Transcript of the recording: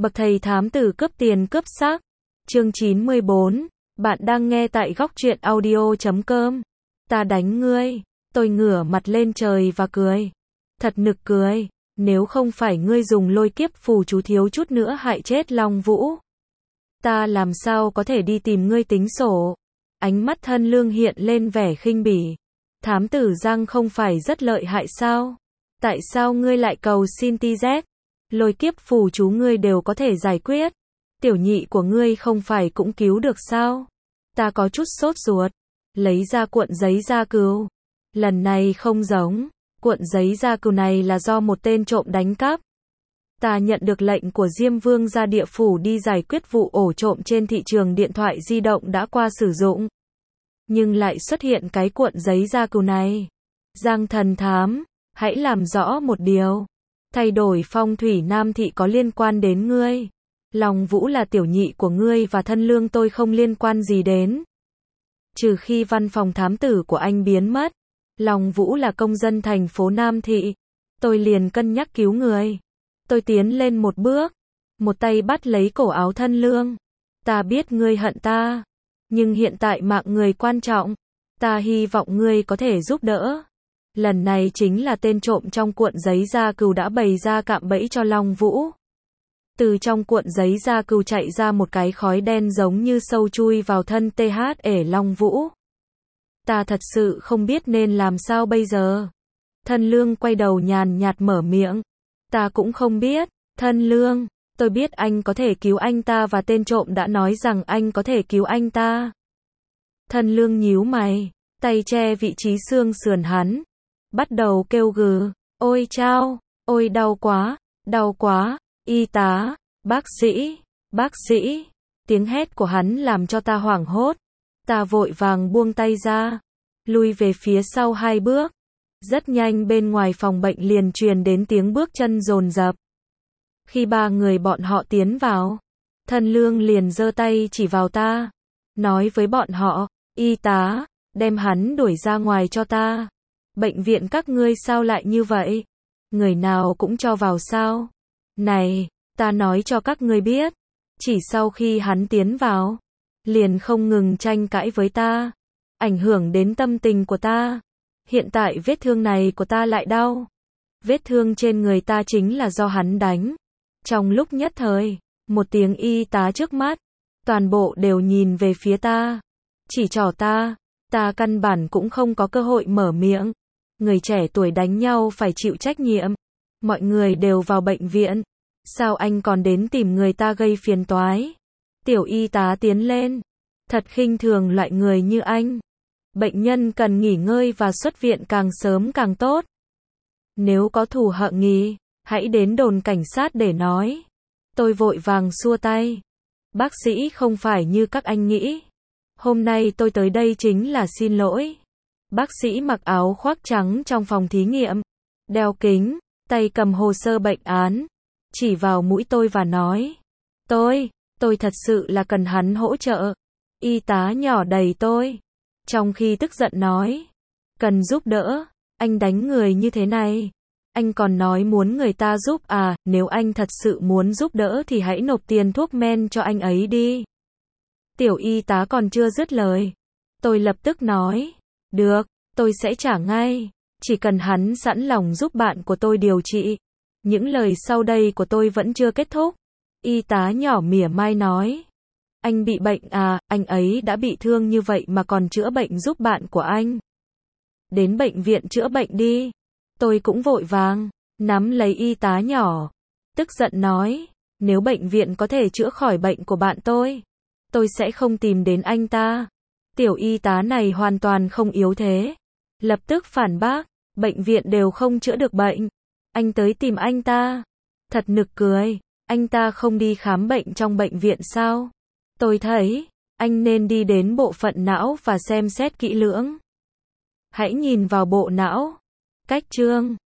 Bậc thầy thám tử cướp tiền cướp xác. Chương 94. Bạn đang nghe tại góc truyện audio.com. Ta đánh ngươi. Tôi ngửa mặt lên trời và cười. Thật nực cười. Nếu không phải ngươi dùng lôi kiếp phù chú thiếu chút nữa hại chết Long Vũ, ta làm sao có thể đi tìm ngươi tính sổ. Ánh mắt Thân Lương hiện lên vẻ khinh bỉ. Thám tử Giang không phải rất lợi hại sao? Tại sao ngươi lại cầu xin TZ? Lôi kiếp phù chú ngươi đều có thể giải quyết. Tiểu nhị của ngươi không phải cũng cứu được sao? Ta có chút sốt ruột. Lấy ra cuộn giấy gia cừu. Lần này không giống. Cuộn giấy gia cừu này là do một tên trộm đánh cắp. Ta nhận được lệnh của Diêm Vương ra địa phủ đi giải quyết vụ ổ trộm trên thị trường điện thoại di động đã qua sử dụng. Nhưng lại xuất hiện cái cuộn giấy gia cừu này. Giang thần thám, hãy làm rõ một điều. Thay đổi phong thủy Nam thị có liên quan đến ngươi. Long Vũ là tiểu nhị của ngươi và Thân Lương tôi không liên quan gì đến. Trừ khi văn phòng thám tử của anh biến mất. Long Vũ là công dân thành phố Nam thị. Tôi liền cân nhắc cứu người. Tôi tiến lên một bước. Một tay bắt lấy cổ áo Thân Lương. Ta biết ngươi hận ta. Nhưng hiện tại mạng người quan trọng. Ta hy vọng ngươi có thể giúp đỡ. Lần này chính là tên trộm trong cuộn giấy gia cừu đã bày ra cạm bẫy cho Long Vũ. Từ trong cuộn giấy gia cừu chạy ra một cái khói đen giống như sâu chui vào thân TH Long Vũ. Ta thật sự không biết nên làm sao bây giờ. Thân Lương quay đầu nhàn nhạt mở miệng. Ta cũng không biết. Thân Lương, tôi biết anh có thể cứu anh ta và tên trộm đã nói rằng anh có thể cứu anh ta. Thân Lương nhíu mày, tay che vị trí xương sườn hắn. Bắt đầu kêu gừ. Ôi chao, ôi đau quá, y tá, bác sĩ. Tiếng hét của hắn làm cho ta hoảng hốt. Ta vội vàng buông tay ra, lui về phía sau 2 bước. Rất nhanh bên ngoài phòng bệnh liền truyền đến tiếng bước chân dồn dập. Khi 3 người bọn họ tiến vào, Thân Lương liền giơ tay chỉ vào ta, nói với bọn họ, y tá, đem hắn đuổi ra ngoài cho ta. Bệnh viện các ngươi sao lại như vậy? Người nào cũng cho vào sao? Này, ta nói cho các ngươi biết, chỉ sau khi hắn tiến vào, liền không ngừng tranh cãi với ta, ảnh hưởng đến tâm tình của ta. Hiện tại vết thương này của ta lại đau. Vết thương trên người ta chính là do hắn đánh. Trong lúc nhất thời, một tiếng y tá trước mắt, toàn bộ đều nhìn về phía ta, chỉ trỏ ta căn bản cũng không có cơ hội mở miệng. Người trẻ tuổi đánh nhau phải chịu trách nhiệm. Mọi người đều vào bệnh viện. Sao anh còn đến tìm người ta gây phiền toái? Tiểu y tá tiến lên. Thật khinh thường loại người như anh. Bệnh nhân cần nghỉ ngơi và xuất viện càng sớm càng tốt. Nếu có thù hận nghi, hãy đến đồn cảnh sát để nói. Tôi vội vàng xua tay. Bác sĩ không phải như các anh nghĩ. Hôm nay tôi tới đây chính là xin lỗi. Bác sĩ mặc áo khoác trắng trong phòng thí nghiệm, đeo kính, tay cầm hồ sơ bệnh án, chỉ vào mũi tôi và nói. Tôi thật sự là cần hắn hỗ trợ. Y tá nhỏ đầy tôi. Trong khi tức giận nói. Cần giúp đỡ, anh đánh người như thế này. Anh còn nói muốn người ta giúp à, nếu anh thật sự muốn giúp đỡ thì hãy nộp tiền thuốc men cho anh ấy đi. Tiểu y tá còn chưa dứt lời. Tôi lập tức nói. Được, tôi sẽ trả ngay. Chỉ cần hắn sẵn lòng giúp bạn của tôi điều trị. Những lời sau đây của tôi vẫn chưa kết thúc. Y tá nhỏ mỉa mai nói. Anh bị bệnh à, anh ấy đã bị thương như vậy mà còn chữa bệnh giúp bạn của anh. Đến bệnh viện chữa bệnh đi. Tôi cũng vội vàng, nắm lấy y tá nhỏ. Tức giận nói, nếu bệnh viện có thể chữa khỏi bệnh của bạn tôi sẽ không tìm đến anh ta. Tiểu y tá này hoàn toàn không yếu thế. Lập tức phản bác, bệnh viện đều không chữa được bệnh. Anh tới tìm anh ta. Thật nực cười, anh ta không đi khám bệnh trong bệnh viện sao? Tôi thấy, anh nên đi đến bộ phận não và xem xét kỹ lưỡng. Hãy nhìn vào bộ não. Cách chương